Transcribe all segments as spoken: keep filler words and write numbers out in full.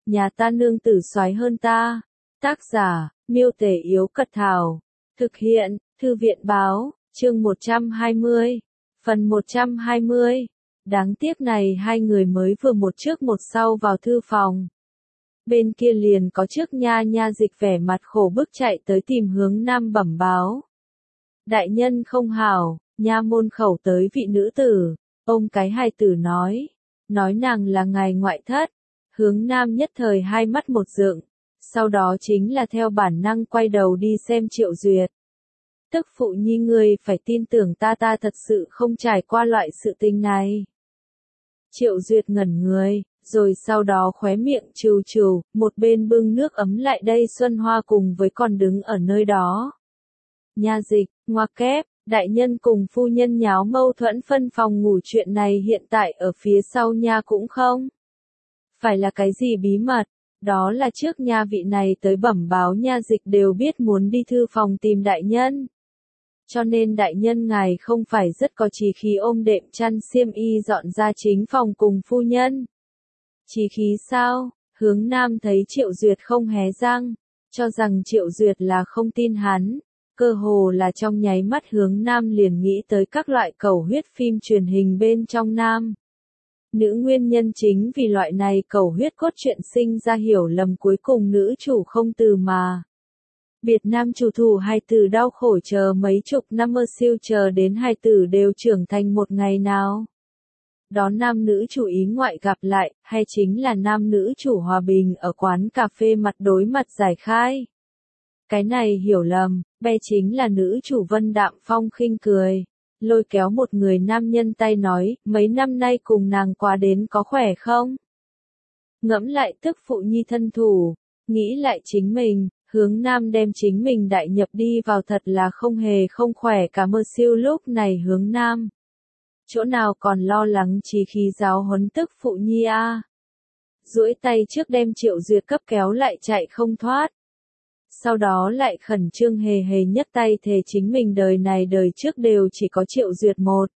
nhà ta nương tử soái hơn ta. Tác giả, Miêu Tể Yếu Cật Thảo. Thực hiện, Thư viện Báo, chương một trăm hai mươi. Phần một trăm hai mươi. Đáng tiếc này hai người mới vừa một trước một sau vào thư phòng. Bên kia liền có trước nha nha dịch vẻ mặt khổ bức chạy tới tìm Hướng Nam bẩm báo. Đại nhân không hảo, nha môn khẩu tới vị nữ tử, ông cái hài tử nói. Nói nàng là ngài ngoại thất. Hướng Nam nhất thời hai mắt một dựng. Sau đó chính là theo bản năng quay đầu đi xem Triệu Duyệt. Tức phụ nhi ngươi phải tin tưởng ta ta thật sự không trải qua loại sự tình này. Triệu Duyệt ngẩn người, rồi sau đó khóe miệng trừ trừ, một bên bưng nước ấm lại đây Xuân Hoa cùng với còn đứng ở nơi đó. Nha dịch, ngoa kép, đại nhân cùng phu nhân nháo mâu thuẫn phân phòng ngủ chuyện này hiện tại ở phía sau nha cũng không. Phải là cái gì bí mật, đó là trước nha vị này tới bẩm báo nha dịch đều biết muốn đi thư phòng tìm đại nhân. Cho nên đại nhân ngài không phải rất có chí khí ôm đệm chăn xiêm y dọn ra chính phòng cùng phu nhân. Chí khí sao? Hướng Nam thấy Triệu Duyệt không hé răng, cho rằng Triệu Duyệt là không tin hắn. Cơ hồ là trong nháy mắt Hướng Nam liền nghĩ tới các loại cầu huyết phim truyền hình bên trong nam. Nữ nguyên nhân chính vì loại này cầu huyết cốt truyện sinh ra hiểu lầm cuối cùng nữ chủ không từ mà. Biệt nam chủ thủ hai tử đau khổ chờ mấy chục năm mơ siêu chờ đến hai tử đều trưởng thành một ngày nào. Đó nam nữ chủ ý ngoại gặp lại, hay chính là nam nữ chủ hòa bình ở quán cà phê mặt đối mặt giải khai. Cái này hiểu lầm, bé chính là nữ chủ Vân Đạm Phong khinh cười. Lôi kéo một người nam nhân tay nói, mấy năm nay cùng nàng quá đến có khỏe không? Ngẫm lại tức phụ nhi thân thủ, nghĩ lại chính mình, Hướng Nam đem chính mình đại nhập đi vào thật là không hề không khỏe cả mơ siêu lúc này Hướng Nam. Chỗ nào còn lo lắng chí khí giáo huấn tức phụ nhi a? À? Duỗi tay trước đem Triệu Duyệt cấp kéo lại chạy không thoát. Sau đó lại khẩn trương hề hề nhất tay thề chính mình đời này đời trước đều chỉ có Triệu Duyệt một.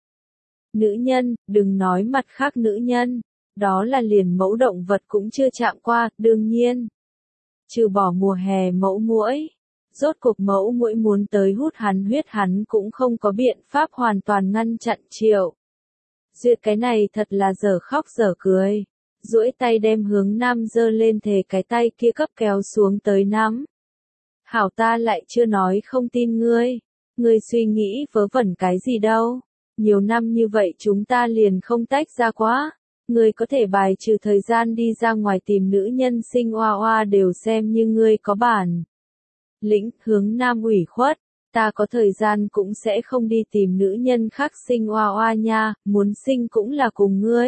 Nữ nhân, đừng nói mặt khác nữ nhân, đó là liền mẫu động vật cũng chưa chạm qua, đương nhiên. Trừ bỏ mùa hè mẫu muỗi, rốt cuộc mẫu muỗi muốn tới hút hắn huyết hắn cũng không có biện pháp hoàn toàn ngăn chặn Triệu Duyệt cái này thật là dở khóc dở cười, duỗi tay đem Hướng Nam giơ lên thề cái tay kia cấp kéo xuống tới nắm. Hảo ta lại chưa nói không tin ngươi, ngươi suy nghĩ vớ vẩn cái gì đâu, nhiều năm như vậy chúng ta liền không tách ra quá, ngươi có thể bài trừ thời gian đi ra ngoài tìm nữ nhân sinh oa oa đều xem như ngươi có bản lĩnh. Hướng Nam ủy khuất, ta có thời gian cũng sẽ không đi tìm nữ nhân khác sinh oa oa nha, muốn sinh cũng là cùng ngươi.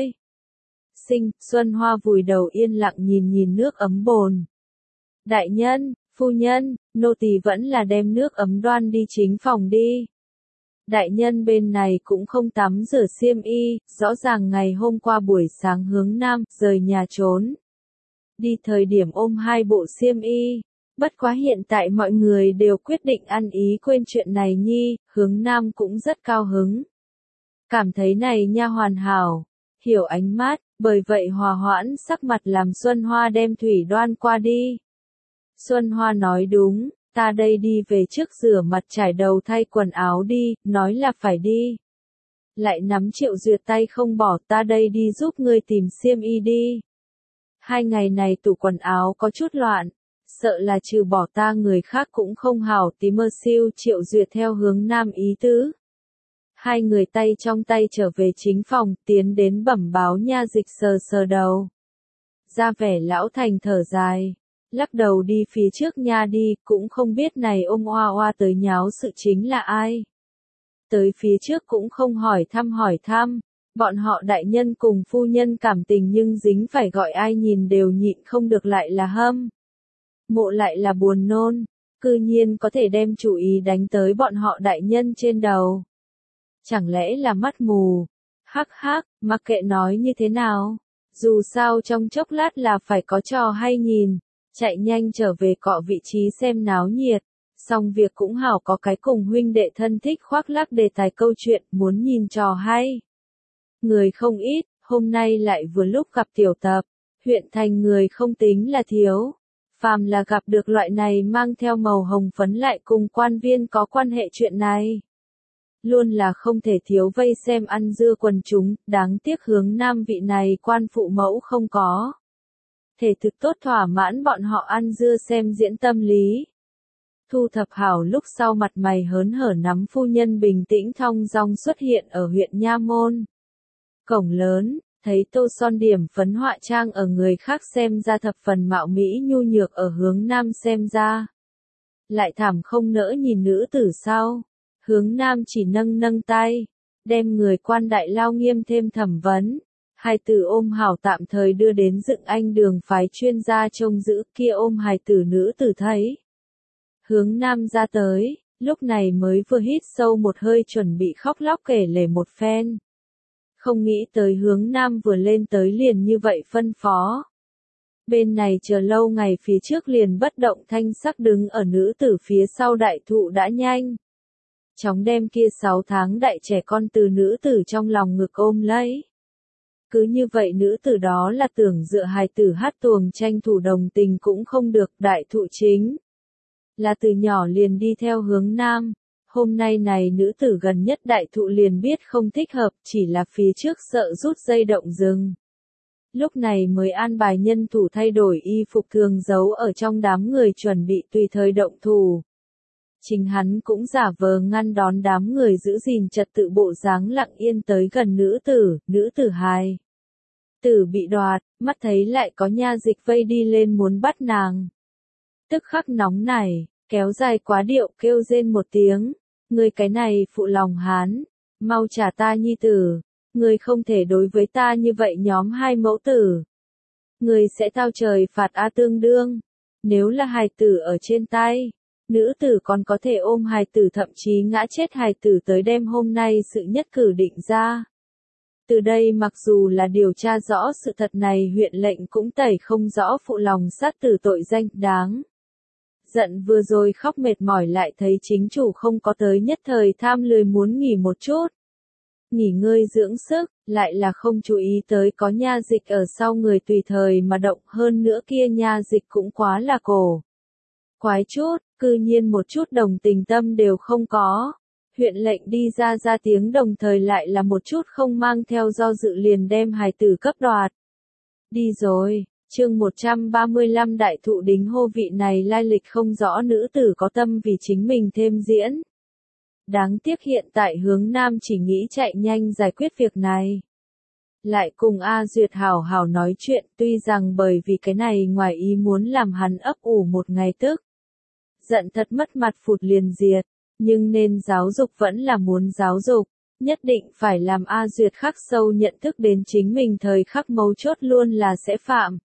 Sinh, Xuân Hoa vùi đầu yên lặng nhìn nhìn nước ấm bồn. Đại nhân, phu nhân, nô tỳ vẫn là đem nước ấm đoan đi chính phòng đi. Đại nhân bên này cũng không tắm rửa xiêm y, rõ ràng ngày hôm qua buổi sáng Hướng Nam rời nhà trốn. Đi thời điểm ôm hai bộ xiêm y, bất quá hiện tại mọi người đều quyết định ăn ý quên chuyện này nhi, Hướng Nam cũng rất cao hứng. Cảm thấy này nha hoàn hảo, hiểu ánh mắt, bởi vậy hòa hoãn sắc mặt làm Xuân Hoa đem thủy đoan qua đi. Xuân Hoa nói đúng, ta đây đi về trước rửa mặt trải đầu thay quần áo đi, nói là phải đi. Lại nắm Triệu Duyệt tay không bỏ, ta đây đi giúp ngươi tìm xiêm y đi. Hai ngày này tủ quần áo có chút loạn, sợ là trừ bỏ ta người khác cũng không hảo tí mơ siêu. Triệu Duyệt theo Hướng Nam ý tứ. Hai người tay trong tay trở về chính phòng, tiến đến bẩm báo nha dịch sờ sờ đầu. Ra vẻ lão thành thở dài. Lắc đầu đi phía trước nha đi, cũng không biết này ôm oa oa tới nháo sự chính là ai. Tới phía trước cũng không hỏi thăm hỏi thăm, bọn họ đại nhân cùng phu nhân cảm tình nhưng dính phải gọi ai nhìn đều nhịn không được lại là hâm. Mộ lại là buồn nôn, cư nhiên có thể đem chủ ý đánh tới bọn họ đại nhân trên đầu. Chẳng lẽ là mắt mù? Hắc hắc, mặc kệ nói như thế nào, dù sao trong chốc lát là phải có trò hay nhìn. Chạy nhanh trở về cọ vị trí xem náo nhiệt, xong việc cũng hảo có cái cùng huynh đệ thân thích khoác lác đề tài câu chuyện, muốn nhìn trò hay. Người không ít, hôm nay lại vừa lúc gặp tiểu tập, Huyện thành người không tính là thiếu. Phàm là gặp được loại này mang theo màu hồng phấn lại cùng quan viên có quan hệ chuyện này. Luôn là không thể thiếu vây xem ăn dưa quần chúng, đáng tiếc hướng nam vị này quan phụ mẫu không có. Thể thực tốt thỏa mãn bọn họ ăn dưa xem diễn tâm lý. Thu thập hảo lúc sau mặt mày hớn hở nắm phu nhân bình tĩnh thong dong xuất hiện ở huyện Nha Môn. Cổng lớn, thấy tô son điểm phấn họa trang ở người khác xem ra thập phần mạo mỹ nhu nhược ở hướng nam xem ra. Lại thảm không nỡ nhìn nữ tử sau. Hướng nam chỉ nâng nâng tay, đem người quan đại lao nghiêm thêm thẩm vấn. Hài tử ôm hảo tạm thời đưa đến dựng anh đường phái chuyên gia trông giữ kia ôm hài tử nữ tử thấy. Hướng nam ra tới, lúc này mới vừa hít sâu một hơi chuẩn bị khóc lóc kể lể một phen. Không nghĩ tới hướng nam vừa lên tới liền như vậy phân phó. Bên này chờ lâu ngày phía trước liền bất động thanh sắc đứng ở nữ tử phía sau đại thụ đã nhanh. Chóng đem kia sáu tháng đại trẻ con từ nữ tử trong lòng ngực ôm lấy. Cứ như vậy nữ tử đó là tưởng dựa hài tử hát tuồng tranh thủ đồng tình cũng không được, đại thụ chính. Là từ nhỏ liền đi theo hướng nam. Hôm nay này nữ tử gần nhất đại thụ liền biết không thích hợp, chỉ là phía trước sợ rút dây động rừng. Lúc này mới an bài nhân thủ thay đổi y phục thường giấu ở trong đám người chuẩn bị tùy thời động thủ. Chính hắn cũng giả vờ ngăn đón đám người giữ gìn trật tự bộ dáng lặng yên tới gần nữ tử, nữ tử hài. Tử bị đoạt, mắt thấy lại có nha dịch vây đi lên muốn bắt nàng. Tức khắc nóng này, kéo dài quá điệu kêu rên một tiếng, người cái này phụ lòng hán, mau trả ta nhi tử, người không thể đối với ta như vậy nhóm hai mẫu tử. Người sẽ tao trời phạt a tương đương, nếu là hài tử ở trên tay. Nữ tử còn có thể ôm hài tử thậm chí ngã chết hài tử tới đêm hôm nay sự nhất cử định ra. Từ đây mặc dù là điều tra rõ sự thật này huyện lệnh cũng tẩy không rõ phụ lòng sát tử tội danh đáng. Giận vừa rồi khóc mệt mỏi lại thấy chính chủ không có tới nhất thời tham lười muốn nghỉ một chút. Nghỉ ngơi dưỡng sức, lại là không chú ý tới có nha dịch ở sau người tùy thời mà động hơn nữa kia nha dịch cũng quá là cổ. Quái chút, cư nhiên một chút đồng tình tâm đều không có. Huyện lệnh đi ra ra tiếng đồng thời lại là một chút không mang theo do dự liền đem hài tử cấp đoạt. Đi rồi, chương một trăm ba mươi lăm đại thụ đính hô vị này lai lịch không rõ nữ tử có tâm vì chính mình thêm diễn. Đáng tiếc hiện tại hướng nam chỉ nghĩ chạy nhanh giải quyết việc này. Lại cùng A Duyệt hảo hảo nói chuyện tuy rằng bởi vì cái này ngoài ý muốn làm hắn ấp ủ một ngày tức. Giận thật mất mặt phụt liền diệt, nhưng nên giáo dục vẫn là muốn giáo dục, nhất định phải làm A Duyệt khắc sâu nhận thức đến chính mình thời khắc mấu chốt luôn là sẽ phạm.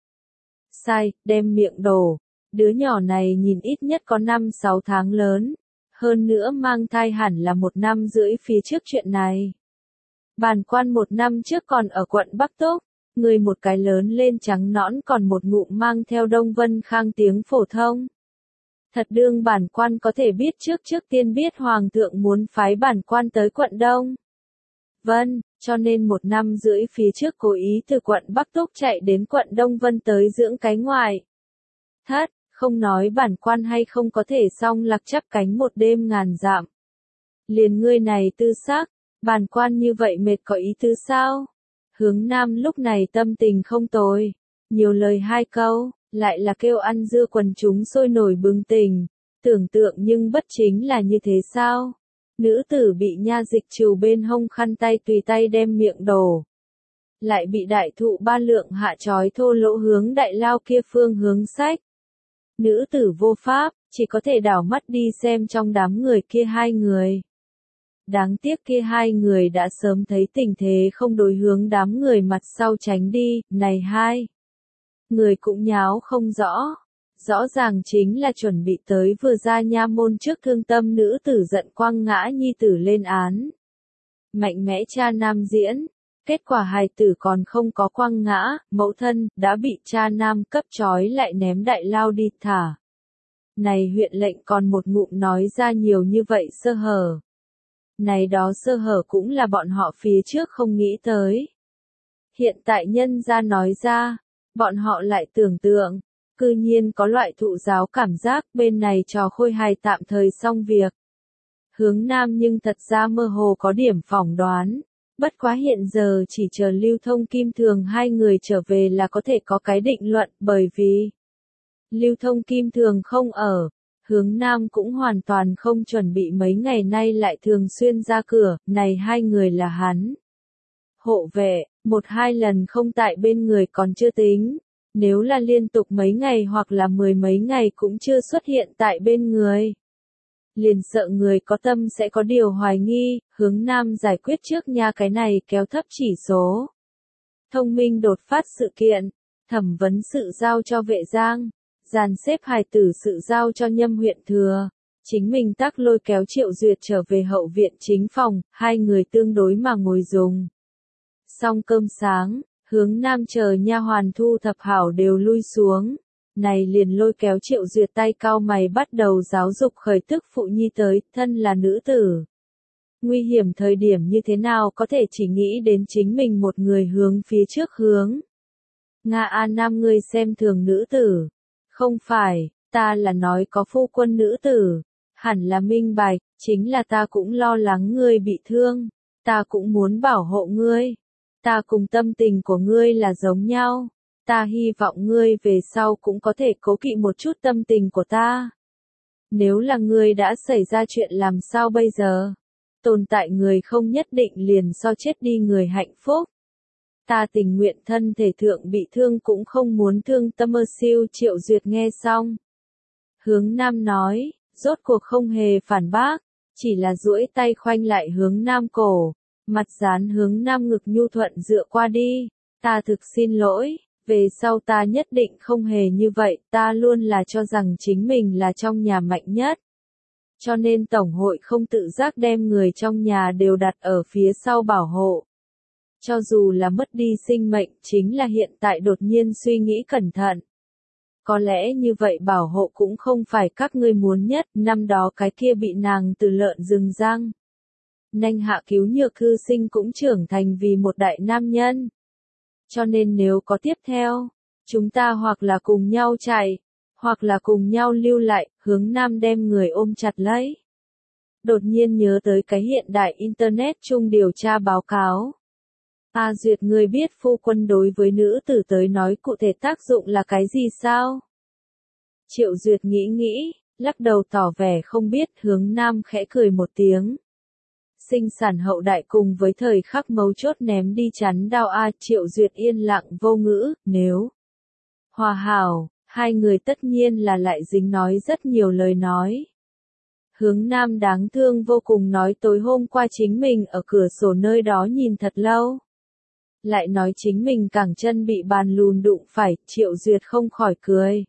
Sai, đem miệng đổ, đứa nhỏ này nhìn ít nhất có năm sáu tháng lớn, hơn nữa mang thai hẳn là một năm rưỡi phía trước chuyện này. Bản quan một năm trước còn ở quận Bắc Túc, người một cái lớn lên trắng nõn còn một ngụm mang theo Đông Vân Khang tiếng phổ thông. Thật đương bản quan có thể biết trước trước tiên biết hoàng thượng muốn phái bản quan tới quận Đông. Vân, cho nên một năm rưỡi phía trước cố ý từ quận Bắc Túc chạy đến quận Đông Vân tới dưỡng cái ngoại. Thất, không nói bản quan hay không có thể song lạc chắp cánh một đêm ngàn dặm. Liền ngươi này tư sắc, bản quan như vậy mệt có ý tứ sao? Hướng nam lúc này tâm tình không tồi, nhiều lời hai câu. Lại là kêu ăn dưa quần chúng sôi nổi bừng tỉnh, tưởng tượng nhưng bất chính là như thế sao? Nữ tử bị nha dịch trừ bên hông khăn tay tùy tay đem miệng đổ. Lại bị đại thụ ba lượng hạ trói thô lỗ hướng đại lao kia phương hướng sách. Nữ tử vô pháp, chỉ có thể đảo mắt đi xem trong đám người kia hai người. Đáng tiếc kia hai người đã sớm thấy tình thế không đối hướng đám người mặt sau tránh đi, này hai. Người cũng nháo không rõ, rõ ràng chính là chuẩn bị tới vừa ra nha môn trước thương tâm nữ tử giận quăng ngã nhi tử lên án. Mạnh mẽ cha nam diễn, kết quả hài tử còn không có quăng ngã, mẫu thân đã bị cha nam cấp trói lại ném đại lao đi thả. Này huyện lệnh còn một ngụm nói ra nhiều như vậy sơ hở. Này đó sơ hở cũng là bọn họ phía trước không nghĩ tới. Hiện tại nhân ra nói ra. Bọn họ lại tưởng tượng, cư nhiên có loại thụ giáo cảm giác bên này trò khôi hài tạm thời xong việc. Hướng Nam nhưng thật ra mơ hồ có điểm phỏng đoán. Bất quá hiện giờ chỉ chờ Lưu Thông Kim Thường hai người trở về là có thể có cái định luận, bởi vì Lưu Thông Kim Thường không ở, Hướng Nam cũng hoàn toàn không chuẩn bị mấy ngày nay lại thường xuyên ra cửa, này hai người là hắn. Hộ vệ, một hai lần không tại bên người còn chưa tính, nếu là liên tục mấy ngày hoặc là mười mấy ngày cũng chưa xuất hiện tại bên người. Liền sợ người có tâm sẽ có điều hoài nghi, Hướng Nam giải quyết trước nha, cái này kéo thấp chỉ số. Thông minh đột phát sự kiện, thẩm vấn sự giao cho Vệ Giang, dàn xếp hài tử sự giao cho Nhâm huyện thừa, chính mình tác lôi kéo Triệu Duyệt trở về hậu viện chính phòng, hai người tương đối mà ngồi dùng. Xong cơm sáng, Hướng Nam chờ nha hoàn thu thập hảo đều lui xuống. Này liền lôi kéo Triệu Duyệt tay cao mày bắt đầu giáo dục khởi tức phụ nhi tới, thân là nữ tử. Nguy hiểm thời điểm như thế nào có thể chỉ nghĩ đến chính mình một người hướng phía trước hướng. Nga A Nam, ngươi xem thường nữ tử. Không phải, ta là nói có phu quân nữ tử. Hẳn là minh bạch, chính là ta cũng lo lắng ngươi bị thương. Ta cũng muốn bảo hộ ngươi. Ta cùng tâm tình của ngươi là giống nhau. Ta hy vọng ngươi về sau cũng có thể cố kỵ một chút tâm tình của ta. Nếu là ngươi đã xảy ra chuyện làm sao bây giờ? Tồn tại người không nhất định liền so chết đi người hạnh phúc. Ta tình nguyện thân thể thượng bị thương cũng không muốn thương tâm ơ siêu. Triệu Duyệt nghe xong. Hướng Nam nói, rốt cuộc không hề phản bác, chỉ là duỗi tay khoanh lại Hướng Nam cổ, mặt dán Hướng Nam ngực nhu thuận dựa qua đi. Ta thực xin lỗi. Về sau ta nhất định không hề như vậy, ta luôn là cho rằng chính mình là trong nhà mạnh nhất. Cho nên Tổng hội không tự giác đem người trong nhà đều đặt ở phía sau bảo hộ. Cho dù là mất đi sinh mệnh, chính là hiện tại đột nhiên suy nghĩ cẩn thận. Có lẽ như vậy bảo hộ cũng không phải các ngươi muốn nhất, năm đó cái kia bị nàng từ lợn rừng răng. Nanh hạ cứu nhược thư sinh cũng trưởng thành vì một đại nam nhân. Cho nên nếu có tiếp theo, chúng ta hoặc là cùng nhau chạy, hoặc là cùng nhau lưu lại. Hướng Nam đem người ôm chặt lấy. Đột nhiên nhớ tới cái hiện đại Internet chung điều tra báo cáo. A Duyệt, người biết phu quân đối với nữ tử tới nói cụ thể tác dụng là cái gì sao? Triệu Duyệt nghĩ nghĩ, lắc đầu tỏ vẻ không biết. Hướng Nam khẽ cười một tiếng. Sinh sản hậu đại cùng với thời khắc mấu chốt ném đi chắn đao a. Triệu Duyệt yên lặng vô ngữ, nếu hòa hảo, hai người tất nhiên là lại dính nói rất nhiều lời nói. Hướng Nam đáng thương vô cùng nói tối hôm qua chính mình ở cửa sổ nơi đó nhìn thật lâu. Lại nói chính mình cẳng chân bị bàn lùn đụng phải. Triệu Duyệt không khỏi cười.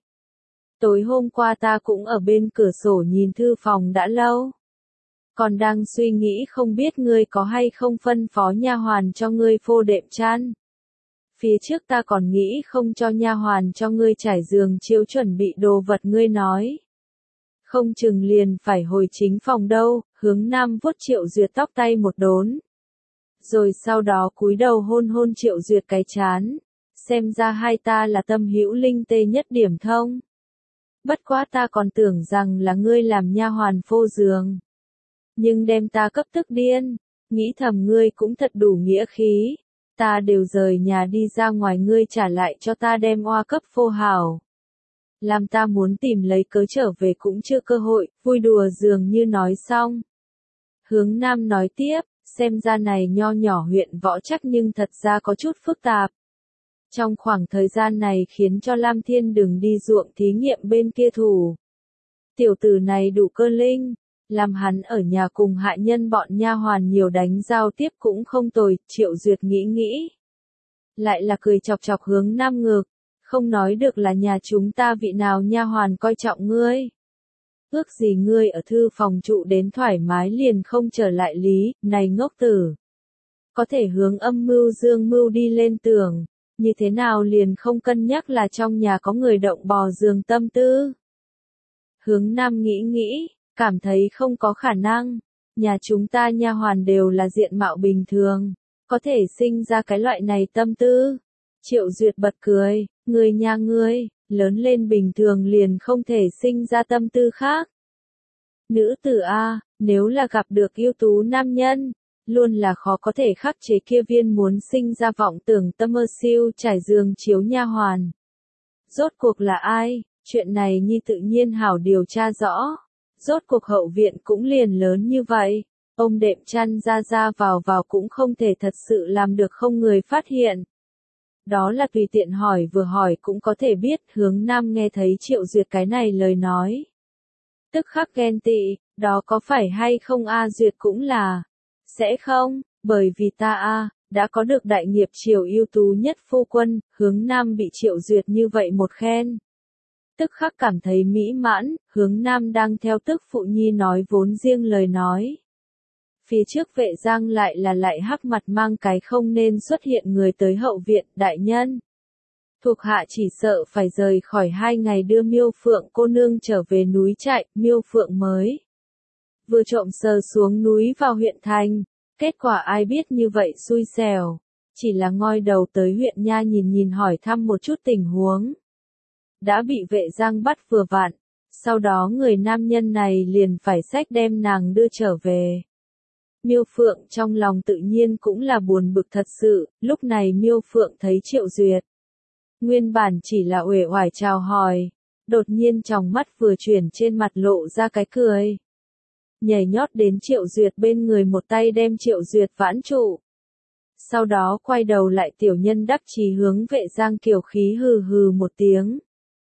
Tối hôm qua ta cũng ở bên cửa sổ nhìn thư phòng đã lâu. Còn đang suy nghĩ không biết ngươi có hay không phân phó nha hoàn cho ngươi phô đệm chăn. Phía trước ta còn nghĩ không cho nha hoàn cho ngươi trải giường chiếu chuẩn bị đồ vật ngươi nói. Không chừng liền phải hồi chính phòng đâu. Hướng Nam vuốt Triệu Duyệt tóc tay một đốn. Rồi sau đó cúi đầu hôn hôn Triệu Duyệt cái chán. Xem ra hai ta là tâm hữu linh tê nhất điểm thông. Bất quá ta còn tưởng rằng là ngươi làm nha hoàn phô giường. Nhưng đem ta cấp tức điên, nghĩ thầm ngươi cũng thật đủ nghĩa khí, ta đều rời nhà đi ra ngoài ngươi trả lại cho ta đem oa cấp phô hảo. Làm ta muốn tìm lấy cớ trở về cũng chưa cơ hội, vui đùa dường như nói xong. Hướng Nam nói tiếp, xem ra này nho nhỏ huyện võ chắc nhưng thật ra có chút phức tạp. Trong khoảng thời gian này khiến cho Lam Thiên đừng đi ruộng thí nghiệm bên kia thủ. Tiểu tử này đủ cơ linh. Làm hắn ở nhà cùng hạ nhân bọn nha hoàn nhiều đánh giao tiếp cũng không tồi. Triệu Duyệt nghĩ nghĩ. Lại là cười chọc chọc Hướng Nam ngực. Không nói được là nhà chúng ta vị nào nha hoàn coi trọng ngươi. Ước gì ngươi ở thư phòng trụ đến thoải mái liền không trở lại lý, này ngốc tử. Có thể hướng âm mưu dương mưu đi lên tường. Như thế nào liền không cân nhắc là trong nhà có người động bò giường tâm tư. Hướng Nam nghĩ nghĩ. Cảm thấy không có khả năng, nhà chúng ta nha hoàn đều là diện mạo bình thường, có thể sinh ra cái loại này tâm tư. Triệu Duyệt bật cười, Ngươi nha ngươi, lớn lên bình thường liền không thể sinh ra tâm tư khác. Nữ tử A, nếu là gặp được ưu tú nam nhân, luôn là khó có thể khắc chế kia viên muốn sinh ra vọng tưởng tâm mơ siêu trải giường chiếu nha hoàn. Rốt cuộc là ai? Chuyện này Nhi tự nhiên hảo điều tra rõ. Rốt cuộc hậu viện cũng liền lớn như vậy. Ông đệm chăn ra ra vào vào cũng không thể thật sự làm được không người phát hiện. Đó là tùy tiện hỏi vừa hỏi cũng có thể biết. Hướng Nam nghe thấy Triệu Duyệt cái này lời nói. Tức khắc ghen tị, đó có phải hay không A Duyệt cũng là. Sẽ không, bởi vì ta A, đã có được đại nghiệp triều ưu tú nhất phu quân. Hướng Nam bị Triệu Duyệt như vậy một khen. Tức khắc cảm thấy mỹ mãn. Hướng Nam đang theo tức phụ nhi nói vốn riêng lời nói. Phía trước Vệ Giang lại là lại hắc mặt mang cái không nên xuất hiện người tới hậu viện. Đại nhân, thuộc hạ chỉ sợ phải rời khỏi hai ngày đưa Miêu Phượng cô nương trở về núi trại. Miêu Phượng mới vừa trộm sờ xuống núi vào huyện thành. Kết quả ai biết như vậy xui xẻo. Chỉ là ngoi đầu tới huyện nha nhìn nhìn hỏi thăm một chút tình huống. Đã bị Vệ Giang bắt vừa vặn. Sau đó người nam nhân này liền phải xách đem nàng đưa trở về. Miêu Phượng trong lòng tự nhiên cũng là buồn bực thật sự. Lúc này Miêu Phượng thấy Triệu Duyệt. Nguyên bản chỉ là uể oải chào hỏi. Đột nhiên trong mắt vừa chuyển trên mặt lộ ra cái cười. Nhảy nhót đến Triệu Duyệt bên người một tay đem Triệu Duyệt vãn trụ. Sau đó quay đầu lại tiểu nhân đắc chí hướng Vệ Giang kiều khí hừ hừ một tiếng.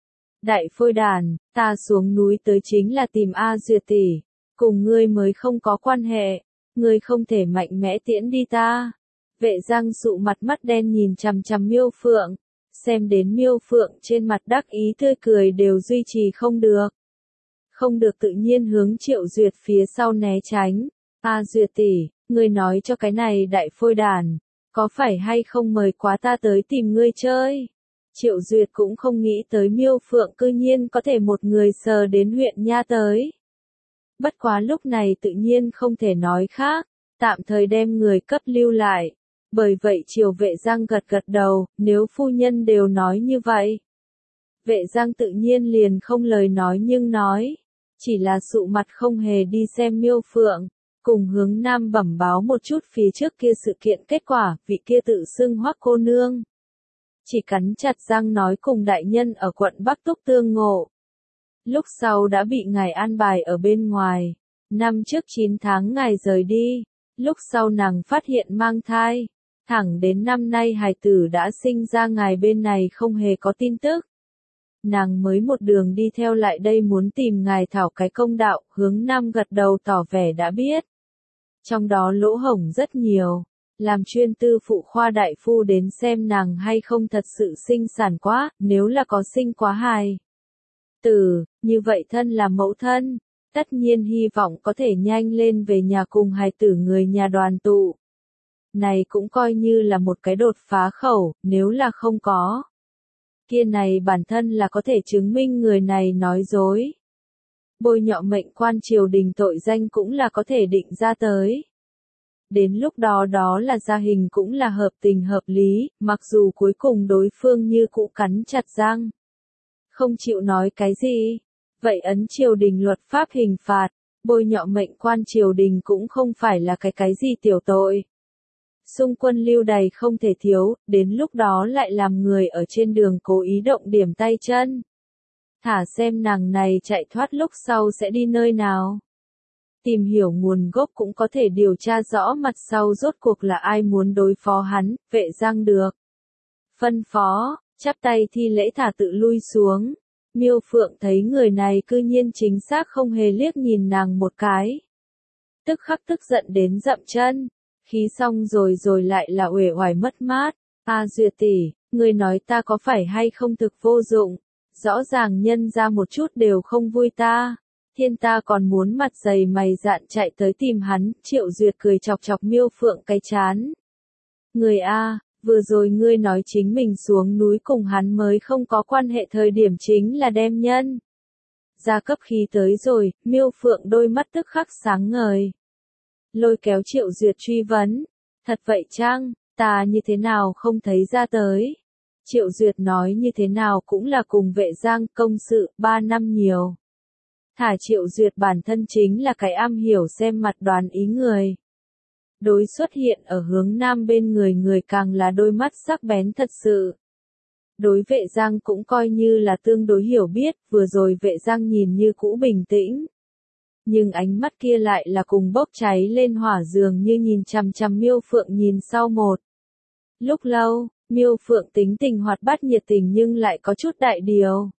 Đại phôi đàn, ta xuống núi tới chính là tìm A Duyệt tỷ, cùng ngươi mới không có quan hệ, ngươi không thể mạnh mẽ tiễn đi ta. Vệ Giang sụ mặt mắt đen nhìn chằm chằm Miêu Phượng, xem đến Miêu Phượng trên mặt đắc ý tươi cười đều duy trì không được. Không được tự nhiên hướng Triệu Duyệt phía sau né tránh. A Duyệt tỷ, ngươi nói cho cái này đại phôi đàn, có phải hay không mời quá ta tới tìm ngươi chơi? Triệu Duyệt cũng không nghĩ tới Miêu Phượng cư nhiên có thể một người sờ đến huyện nha tới. Bất quá lúc này tự nhiên không thể nói khác, tạm thời đem người cấp lưu lại. Bởi vậy Triều Vệ Giang gật gật đầu, nếu phu nhân đều nói như vậy. Vệ Giang tự nhiên liền không lời nói nhưng nói, chỉ là sụ mặt không hề đi xem Miêu Phượng, cùng Hướng Nam bẩm báo một chút phía trước kia sự kiện kết quả, vị kia tự xưng Hoắc cô nương. Chỉ cắn chặt răng nói cùng đại nhân ở quận Bắc Túc tương ngộ. Lúc sau đã bị ngài an bài ở bên ngoài. Năm trước chín tháng ngài rời đi. Lúc sau nàng phát hiện mang thai. Thẳng đến năm nay hài tử đã sinh ra ngài bên này không hề có tin tức. Nàng mới một đường đi theo lại đây muốn tìm ngài thảo cái công đạo. Hướng Nam gật đầu tỏ vẻ đã biết. Trong đó lỗ hổng rất nhiều. Làm chuyên tư phụ khoa đại phu đến xem nàng hay không thật sự sinh sản quá, nếu là có sinh quá hài tử, như vậy thân là mẫu thân, tất nhiên hy vọng có thể nhanh lên về nhà cùng hài tử người nhà đoàn tụ. Này cũng coi như là một cái đột phá khẩu, nếu là không có. Kia này bản thân là có thể chứng minh người này nói dối. Bôi nhọ mệnh quan triều đình tội danh cũng là có thể định ra tới. Đến lúc đó đó là gia hình cũng là hợp tình hợp lý, mặc dù cuối cùng đối phương như cũ cắn chặt răng. Không chịu nói cái gì. Vậy ấn triều đình luật pháp hình phạt, bôi nhọ mệnh quan triều đình cũng không phải là cái cái gì tiểu tội. Xung quân lưu đầy không thể thiếu, đến lúc đó lại làm người ở trên đường cố ý động điểm tay chân. Thả xem nàng này chạy thoát lúc sau sẽ đi nơi nào. Tìm hiểu nguồn gốc cũng có thể điều tra rõ mặt sau rốt cuộc là ai muốn đối phó hắn. Vệ Giang được phân phó, chắp tay thi lễ thả tự lui xuống. Miêu Phượng thấy người này cư nhiên chính xác không hề liếc nhìn nàng một cái. Tức khắc tức giận đến dậm chân, khí xong rồi rồi lại là uể oải mất mát. A Duyệt tỷ, người nói ta có phải hay không thực vô dụng, rõ ràng nhân ra một chút đều không vui ta. Thiên ta còn muốn mặt dày mày dạn chạy tới tìm hắn. Triệu Duyệt cười chọc chọc Miêu Phượng cái chán. Người A, vừa rồi ngươi nói chính mình xuống núi cùng hắn mới không có quan hệ thời điểm chính là đem nhân ra cấp khí tới rồi. Miêu Phượng đôi mắt tức khắc sáng ngời. Lôi kéo Triệu Duyệt truy vấn. Thật vậy chăng, ta như thế nào không thấy ra tới. Triệu Duyệt nói như thế nào cũng là cùng Vệ Giang công sự, ba năm nhiều. Thả Triệu Duyệt bản thân chính là cái am hiểu xem mặt đoán ý người. Đối xuất hiện ở hướng nam bên người người càng là đôi mắt sắc bén thật sự. Đối Vệ Giang cũng coi như là tương đối hiểu biết, vừa rồi Vệ Giang nhìn như cũ bình tĩnh. Nhưng ánh mắt kia lại là cùng bốc cháy lên hỏa dường như nhìn chằm chằm Miêu Phượng nhìn sau một. Lúc lâu, Miêu Phượng tính tình hoạt bát nhiệt tình nhưng lại có chút đại điều.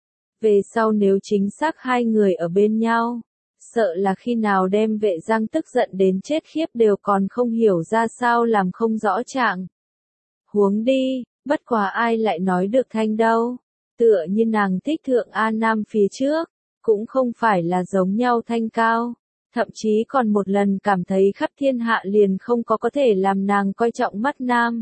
Về sau nếu chính xác hai người ở bên nhau, sợ là khi nào đem Vệ Giang tức giận đến chết khiếp đều còn không hiểu ra sao làm không rõ trạng. Huống đi, bất quá ai lại nói được thanh đâu, tựa như nàng thích Thượng A Nam phía trước, cũng không phải là giống nhau thanh cao, thậm chí còn một lần cảm thấy khắp thiên hạ liền không có có thể làm nàng coi trọng mắt nam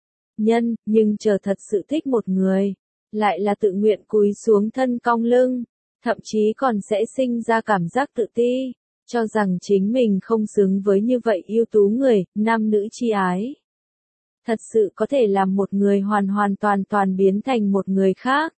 nhân, nhưng chờ thật sự thích một người, lại là tự nguyện cúi xuống thân cong lưng, thậm chí còn sẽ sinh ra cảm giác tự ti, cho rằng chính mình không xứng với như vậy ưu tú người, nam nữ chi ái. Thật sự có thể làm một người hoàn hoàn toàn toàn biến thành một người khác.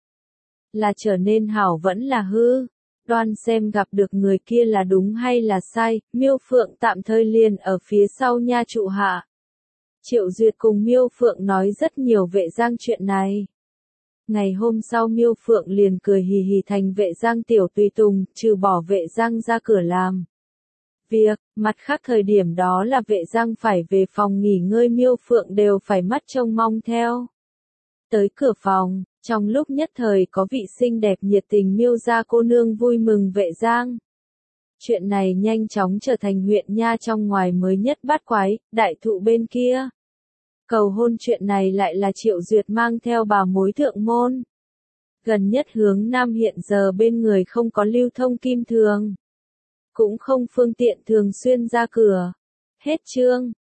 Là trở nên hảo vẫn là hư. Đoan xem gặp được người kia là đúng hay là sai, Miêu Phượng tạm thời liền ở phía sau nha trụ hạ. Triệu Duyệt cùng Miêu Phượng nói rất nhiều Vệ Giang chuyện này. Ngày hôm sau Miêu Phượng liền cười hì hì thành Vệ Giang tiểu tùy tùng, trừ bỏ Vệ Giang ra cửa làm việc, mặt khác thời điểm đó là Vệ Giang phải về phòng nghỉ ngơi Miêu Phượng đều phải mắt trông mong theo. Tới cửa phòng, trong lúc nhất thời có vị xinh đẹp nhiệt tình Miêu gia cô nương vui mừng Vệ Giang. Chuyện này nhanh chóng trở thành huyện nha trong ngoài mới nhất bát quái, đại thụ bên kia. Cầu hôn chuyện này lại là Triệu Duyệt mang theo bà mối thượng môn. Gần nhất hướng nam hiện giờ bên người không có lưu thông kim thường. Cũng không phương tiện thường xuyên ra cửa. Hết chương.